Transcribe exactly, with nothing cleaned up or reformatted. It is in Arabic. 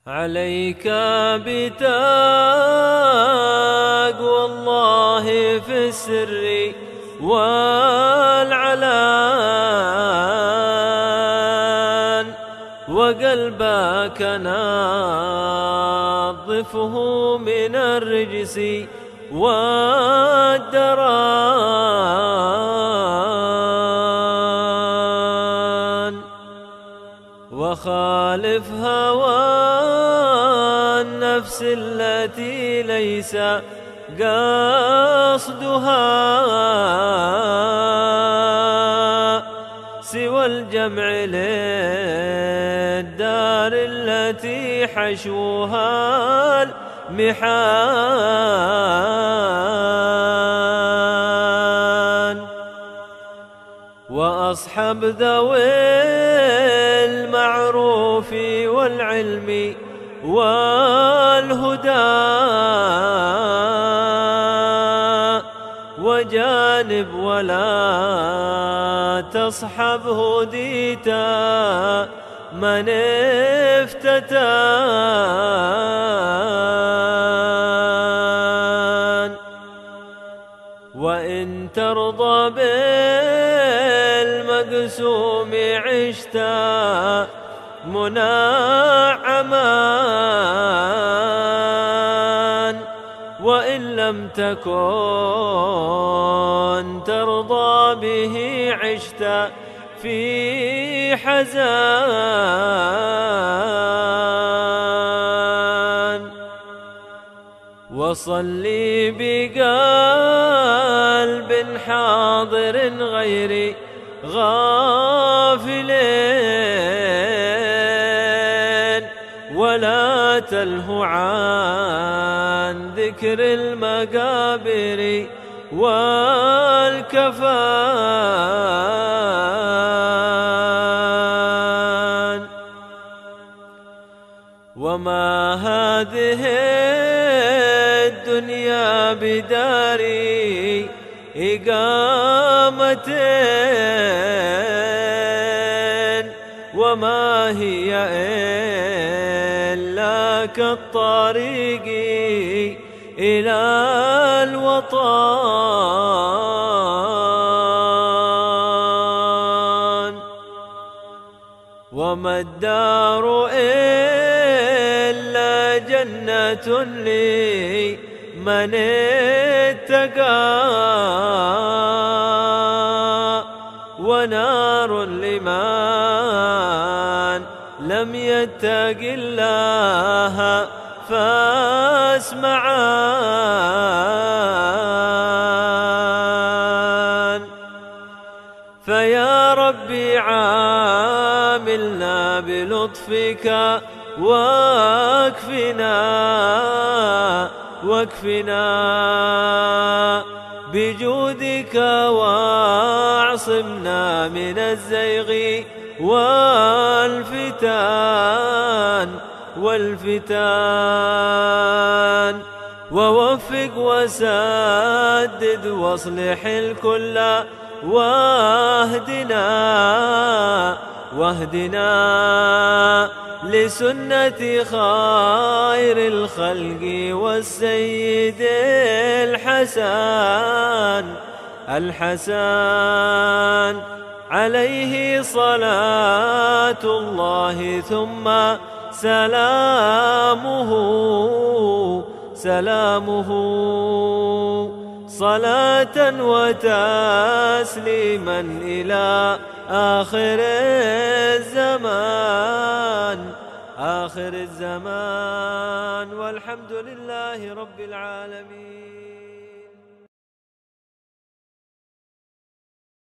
عليك بتقوى الله في السر والعلان، وقلبك نظفه من الرجس والدران، وخالف هوى النفس التي ليس قصدها سوى الجمع للدار التي حشوها المحان، وأصحب ذوي المعروف والعلم والهدى، وجانب ولا تصحب هديتا من افتتان، وإن ترضى بالمقسوم عشتا منعما، وإن لم تكن ترضى به عشت في حزان، وصلي بقلب حاضر غير غافل، ولا تلهو عن ذكر المقابر والكفان، وما هذه الدنيا بدار إقامة، وما هي إلا كالطريق إلى الوطن، وما الدار إلا جنة لمن اتقى، ونار لمن لم يتق الله فاسمعان، فيا ربي عاملنا بلطفك واكفنا واكفنا بجودك، واعصمنا من الزيغ والفتان والفتان، ووفق وسدد واصلح الكل، واهدنا واهدنا لسنة خير الخلق والسيد الحسن الحسن، عليه صلاة الله ثم سلامه سلامه، صلاة وتسليما إلى آخر الزمان آخر الزمان، والحمد لله رب العالمين.